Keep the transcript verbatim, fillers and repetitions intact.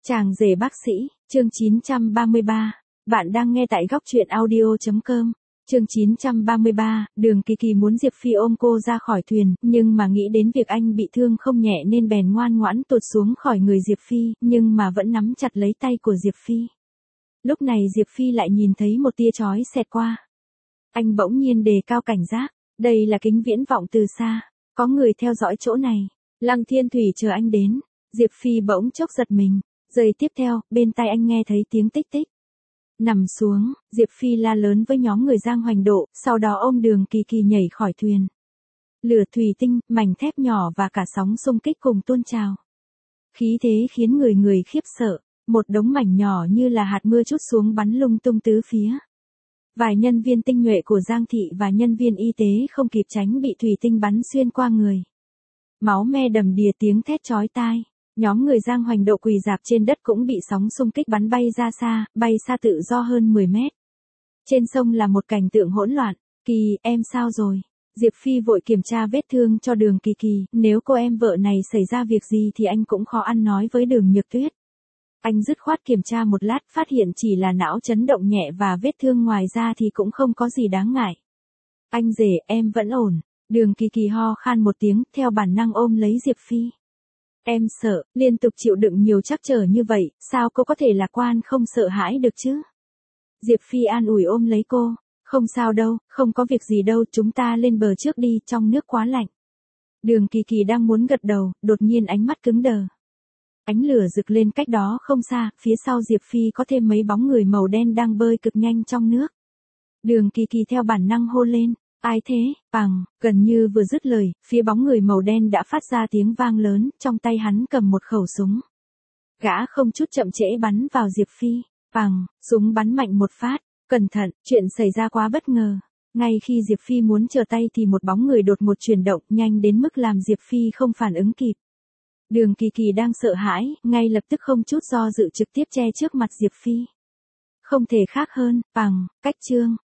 Chàng rể bác sĩ, chương chín trăm ba mươi ba. Bạn đang nghe tại góc truyện audio chấm com. Chương chín trăm ba mươi ba, Đường Kỳ Kỳ muốn Diệp Phi ôm cô ra khỏi thuyền, nhưng mà nghĩ đến việc anh bị thương không nhẹ nên bèn ngoan ngoãn tụt xuống khỏi người Diệp Phi, nhưng mà vẫn nắm chặt lấy tay của Diệp Phi. Lúc này Diệp Phi lại nhìn thấy một tia chói xẹt qua. Anh bỗng nhiên đề cao cảnh giác, đây là kính viễn vọng từ xa, có người theo dõi chỗ này. Lăng Thiên Thủy chờ anh đến. Diệp Phi bỗng chốc giật mình. Giây tiếp theo, bên tai anh nghe thấy tiếng tích tích. Nằm xuống, Diệp Phi la lớn với nhóm người Giang Hoành Độ, sau đó ôm Đường Kỳ Kỳ nhảy khỏi thuyền. Lửa thủy tinh, mảnh thép nhỏ và cả sóng xung kích cùng tuôn trào. Khí thế khiến người người khiếp sợ, một đống mảnh nhỏ như là hạt mưa trút xuống bắn lung tung tứ phía. Vài nhân viên tinh nhuệ của Giang Thị và nhân viên y tế không kịp tránh bị thủy tinh bắn xuyên qua người. Máu me đầm đìa, tiếng thét chói tai. Nhóm người Giang Hoành Độ quỳ rạp trên đất cũng bị sóng xung kích bắn bay ra xa, bay xa tự do hơn mười mét. Trên sông là một cảnh tượng hỗn loạn. Kỳ, em sao rồi? Diệp Phi vội kiểm tra vết thương cho Đường Kỳ Kỳ, nếu cô em vợ này xảy ra việc gì thì anh cũng khó ăn nói với Đường Nhược Tuyết. Anh dứt khoát kiểm tra một lát, phát hiện chỉ là não chấn động nhẹ và vết thương ngoài ra thì cũng không có gì đáng ngại. Anh rể, em vẫn ổn. Đường Kỳ Kỳ ho khan một tiếng, theo bản năng ôm lấy Diệp Phi. Em sợ, liên tục chịu đựng nhiều trắc trở như vậy, sao cô có thể lạc quan không sợ hãi được chứ? Diệp Phi an ủi ôm lấy cô, không sao đâu, không có việc gì đâu, chúng ta lên bờ trước đi, trong nước quá lạnh. Đường Kỳ Kỳ đang muốn gật đầu, đột nhiên ánh mắt cứng đờ. Ánh lửa rực lên cách đó không xa, phía sau Diệp Phi có thêm mấy bóng người màu đen đang bơi cực nhanh trong nước. Đường Kỳ Kỳ theo bản năng hô lên. Ai thế? Bằng, gần như vừa dứt lời, phía bóng người màu đen đã phát ra tiếng vang lớn, trong tay hắn cầm một khẩu súng. Gã không chút chậm trễ bắn vào Diệp Phi. Bằng, súng bắn mạnh một phát. Cẩn thận, chuyện xảy ra quá bất ngờ. Ngay khi Diệp Phi muốn trở tay thì một bóng người đột ngột chuyển động nhanh đến mức làm Diệp Phi không phản ứng kịp. Đường Kỳ Kỳ đang sợ hãi, ngay lập tức không chút do dự trực tiếp che trước mặt Diệp Phi. Không thể khác hơn, bằng, cách chương.